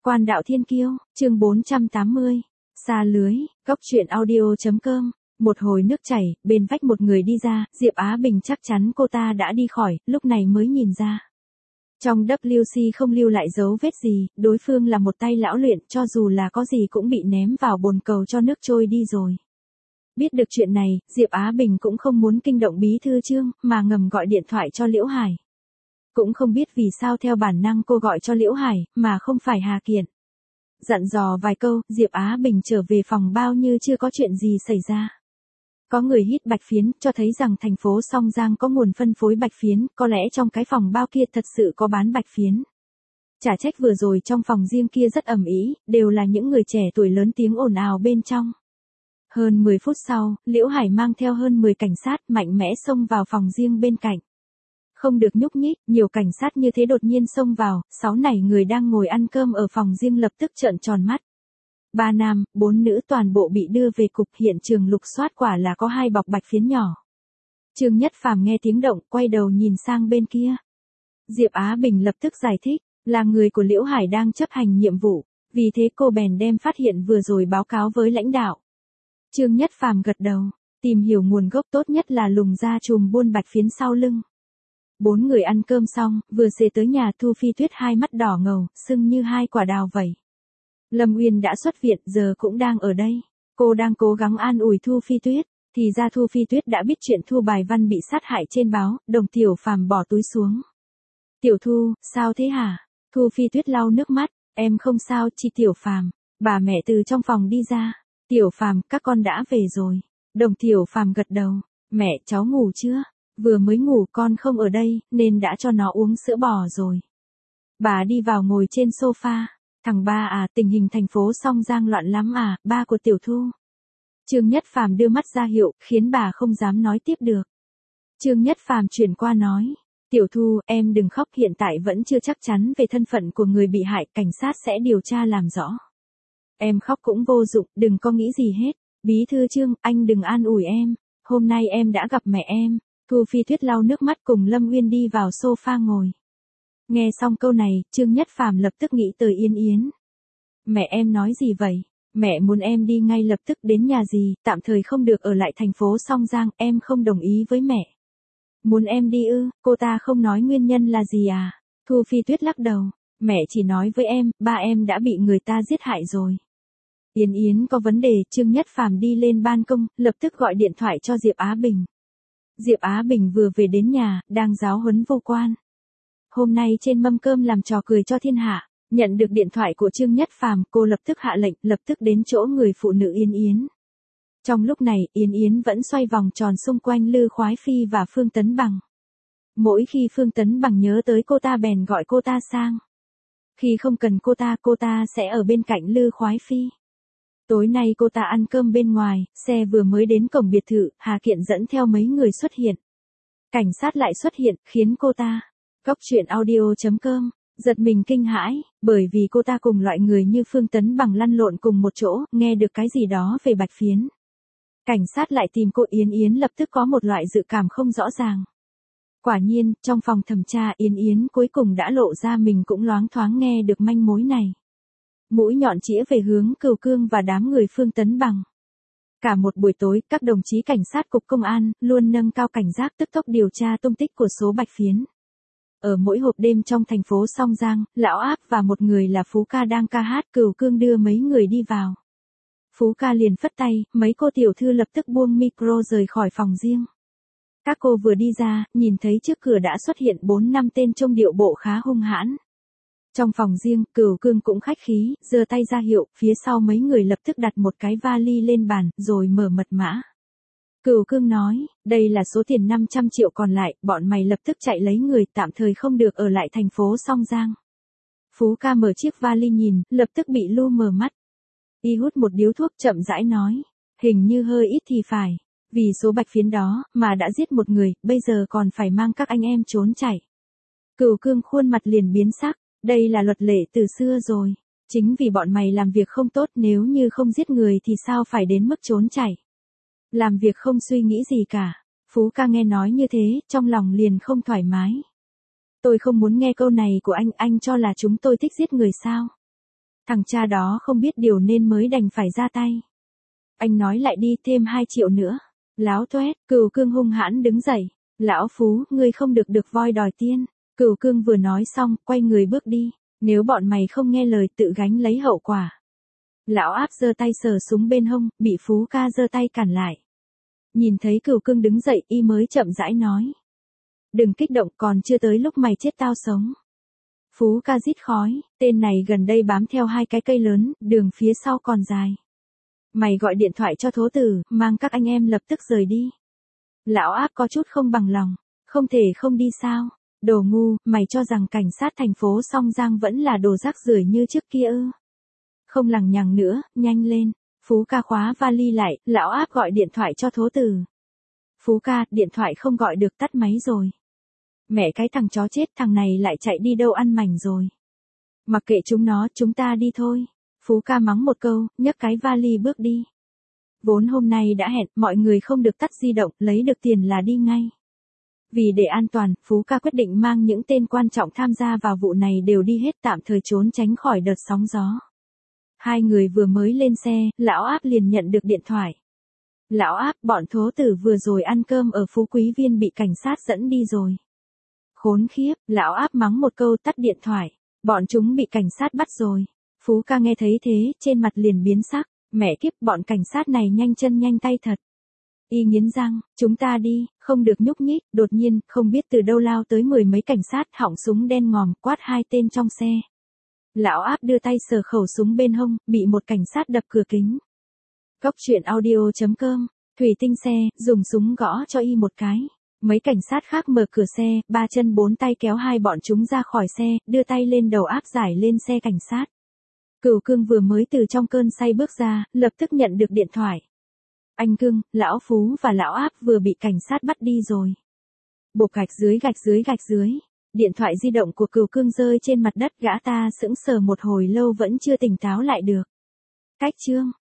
Quan đạo thiên kiêu, chương 480. Xa lưới, góc truyện audio.com. Một hồi nước chảy, bên vách một người đi ra, Diệp Á Bình chắc chắn cô ta đã đi khỏi, lúc này mới nhìn ra. Trong WC không lưu lại dấu vết gì, đối phương là một tay lão luyện, cho dù là có gì cũng bị ném vào bồn cầu cho nước trôi đi rồi. Biết được chuyện này, Diệp Á Bình cũng không muốn kinh động bí thư Trương, mà ngầm gọi điện thoại cho Liễu Hải. Cũng không biết vì sao theo bản năng cô gọi cho Liễu Hải, mà không phải Hà Kiện. Dặn dò vài câu, Diệp Á Bình trở về phòng bao như chưa có chuyện gì xảy ra. Có người hít bạch phiến, cho thấy rằng thành phố Song Giang có nguồn phân phối bạch phiến, có lẽ trong cái phòng bao kia thật sự có bán bạch phiến. Chả trách vừa rồi trong phòng riêng kia rất ầm ĩ, đều là những người trẻ tuổi lớn tiếng ồn ào bên trong. Hơn 10 phút sau, Liễu Hải mang theo hơn 10 cảnh sát mạnh mẽ xông vào phòng riêng bên cạnh. Không được nhúc nhích, nhiều cảnh sát như thế đột nhiên xông vào, 6 nảy người đang ngồi ăn cơm ở phòng riêng lập tức trợn tròn mắt. 3 nam, 4 nữ toàn bộ bị đưa về cục, hiện trường lục soát quả là có 2 bọc bạch phiến nhỏ. Trương Nhất Phàm nghe tiếng động, quay đầu nhìn sang bên kia. Diệp Á Bình lập tức giải thích, là người của Liễu Hải đang chấp hành nhiệm vụ, vì thế cô bèn đem phát hiện vừa rồi báo cáo với lãnh đạo. Trương Nhất Phàm gật đầu, tìm hiểu nguồn gốc tốt nhất là lùng ra chùm buôn bạch phiến sau lưng. 4 người ăn cơm xong, vừa xề tới nhà Thu Phi Tuyết hai mắt đỏ ngầu, sưng như 2 quả đào vậy. Lâm Uyên đã xuất viện, giờ cũng đang ở đây. Cô đang cố gắng an ủi Thu Phi Tuyết, thì ra Thu Phi Tuyết đã biết chuyện Thu Bài Văn bị sát hại trên báo, Đồng Tiểu Phàm bỏ túi xuống. Tiểu Thu, sao thế hả? Thu Phi Tuyết lau nước mắt, em không sao, chị Tiểu Phàm. Bà mẹ từ trong phòng đi ra. Tiểu Phàm, các con đã về rồi. Đồng Tiểu Phàm gật đầu, mẹ cháu ngủ chưa? Vừa mới ngủ, con không ở đây, nên đã cho nó uống sữa bò rồi. Bà đi vào ngồi trên sofa. Thằng ba à, tình hình thành phố Song Giang loạn lắm à, ba của Tiểu Thu. Trương Nhất Phàm đưa mắt ra hiệu, khiến bà không dám nói tiếp được. Trương Nhất Phàm chuyển qua nói, Tiểu Thu, em đừng khóc, hiện tại vẫn chưa chắc chắn về thân phận của người bị hại, cảnh sát sẽ điều tra làm rõ. Em khóc cũng vô dụng, đừng có nghĩ gì hết. Bí thư Trương, anh đừng an ủi em, hôm nay em đã gặp mẹ em. Thu Phi Tuyết lau nước mắt cùng Lâm Uyên đi vào sofa ngồi. Nghe xong câu này, Trương Nhất Phàm lập tức nghĩ tới Yên Yến. Mẹ em nói gì vậy? Mẹ muốn em đi ngay lập tức đến nhà gì, tạm thời không được ở lại thành phố Song Giang, em không đồng ý với mẹ. Muốn em đi ư, cô ta không nói nguyên nhân là gì à? Thu Phi Tuyết lắc đầu, mẹ chỉ nói với em, ba em đã bị người ta giết hại rồi. Yên Yến có vấn đề, Trương Nhất Phàm đi lên ban công, lập tức gọi điện thoại cho Diệp Á Bình. Diệp Á Bình vừa về đến nhà, đang giáo huấn Vô Quan. Hôm nay trên mâm cơm làm trò cười cho thiên hạ, nhận được điện thoại của Trương Nhất Phàm, cô lập tức hạ lệnh, lập tức đến chỗ người phụ nữ Yên Yến. Trong lúc này, Yên Yến vẫn xoay vòng tròn xung quanh Lư Khoái Phi và Phương Tấn Bằng. Mỗi khi Phương Tấn Bằng nhớ tới cô ta bèn gọi cô ta sang. Khi không cần cô ta sẽ ở bên cạnh Lư Khoái Phi. Tối nay cô ta ăn cơm bên ngoài, xe vừa mới đến cổng biệt thự, Hà Kiện dẫn theo mấy người xuất hiện. Cảnh sát lại xuất hiện, khiến cô ta, góc truyện audio.com, giật mình kinh hãi, bởi vì cô ta cùng loại người như Phương Tấn Bằng lăn lộn cùng một chỗ, nghe được cái gì đó về bạch phiến. Cảnh sát lại tìm cô Yến Yến, lập tức có một loại dự cảm không rõ ràng. Quả nhiên, trong phòng thẩm tra, Yến Yến cuối cùng đã lộ ra mình cũng loáng thoáng nghe được manh mối này. Mũi nhọn chĩa về hướng Cửu Cương và đám người Phương Tấn Bằng. Cả một buổi tối, các đồng chí cảnh sát cục công an luôn nâng cao cảnh giác, tức tốc điều tra tung tích của số bạch phiến. Ở mỗi hộp đêm trong thành phố Song Giang, Lão Áp và một người là Phú Ca đang ca hát, Cửu Cương đưa mấy người đi vào. Phú Ca liền phất tay, mấy cô tiểu thư lập tức buông micro rời khỏi phòng riêng. Các cô vừa đi ra, nhìn thấy trước cửa đã xuất hiện 4-5 tên trông điệu bộ khá hung hãn. Trong phòng riêng, Cửu Cương cũng khách khí, giơ tay ra hiệu, phía sau mấy người lập tức đặt một cái vali lên bàn, rồi mở mật mã. Cửu Cương nói, đây là số tiền 500 triệu còn lại, bọn mày lập tức chạy lấy người, tạm thời không được ở lại thành phố Song Giang. Phú Ca mở chiếc vali nhìn, lập tức bị lu mờ mắt. Y hút một điếu thuốc chậm rãi nói, hình như hơi ít thì phải, vì số bạch phiến đó, mà đã giết một người, bây giờ còn phải mang các anh em trốn chạy. Cửu Cương khuôn mặt liền biến sắc, đây là luật lệ từ xưa rồi, chính vì bọn mày làm việc không tốt, nếu như không giết người thì sao phải đến mức trốn chạy. Làm việc không suy nghĩ gì cả. Phú Ca nghe nói như thế, trong lòng liền không thoải mái. Tôi không muốn nghe câu này của anh cho là chúng tôi thích giết người sao? Thằng cha đó không biết điều nên mới đành phải ra tay. Anh nói lại đi, thêm 2 triệu nữa. Láo toét, Cửu Cương hung hãn đứng dậy. Lão Phú, ngươi không được voi đòi tiên. Cửu Cương vừa nói xong, quay người bước đi. Nếu bọn mày không nghe lời tự gánh lấy hậu quả. Lão Áp giơ tay sờ súng bên hông, bị Phú ca giơ tay cản lại. Nhìn thấy Cửu Cương đứng dậy, y mới chậm rãi nói. Đừng kích động, còn chưa tới lúc mày chết tao sống. Phú ca rít khói, tên này gần đây bám theo 2 cái cây lớn, đường phía sau còn dài. Mày gọi điện thoại cho Thố Tử, mang các anh em lập tức rời đi. Lão Áp có chút không bằng lòng, không thể không đi sao? Đồ ngu, mày cho rằng cảnh sát thành phố Song Giang vẫn là đồ rác rưởi như trước kia ư? Không lằng nhằng nữa, nhanh lên. Phú ca khóa vali lại, lão Áp gọi điện thoại cho Thố Tử. Phú ca, điện thoại không gọi được, tắt máy rồi. Mẹ cái thằng chó chết, thằng này lại chạy đi đâu ăn mảnh rồi. Mặc kệ chúng nó, chúng ta đi thôi. Phú ca mắng một câu, nhấc cái vali bước đi. Vốn hôm nay đã hẹn, mọi người không được tắt di động, lấy được tiền là đi ngay. Vì để an toàn, Phú ca quyết định mang những tên quan trọng tham gia vào vụ này đều đi hết, tạm thời trốn tránh khỏi đợt sóng gió. 2 người vừa mới lên xe, lão Áp liền nhận được điện thoại. Lão Áp, bọn Thố Tử vừa rồi ăn cơm ở Phú Quý Viên bị cảnh sát dẫn đi rồi. Khốn khiếp, lão Áp mắng một câu, tắt điện thoại. Bọn chúng bị cảnh sát bắt rồi. Phú ca nghe thấy thế, trên mặt liền biến sắc. Mẹ kiếp, bọn cảnh sát này nhanh chân nhanh tay thật. Y nghiến răng, chúng ta đi, không được nhúc nhích. Đột nhiên, không biết từ đâu lao tới 10 mấy cảnh sát, họng súng đen ngòm, quát 2 tên trong xe. Lão Áp đưa tay sờ khẩu súng bên hông, bị một cảnh sát đập cửa kính. Cốc truyện audio.com, Thủy Tinh xe, dùng súng gõ cho y một cái. Mấy cảnh sát khác mở cửa xe, 3 chân 4 tay kéo 2 bọn chúng ra khỏi xe, đưa tay lên đầu áp giải lên xe cảnh sát. Cửu Cương vừa mới từ trong cơn say bước ra, lập tức nhận được điện thoại. Anh Cương, lão Phú và lão Áp vừa bị cảnh sát bắt đi rồi. Bộp gạch dưới. Điện thoại di động của Cửu Cương rơi trên mặt đất, gã ta sững sờ một hồi lâu vẫn chưa tỉnh táo lại được. Cách chương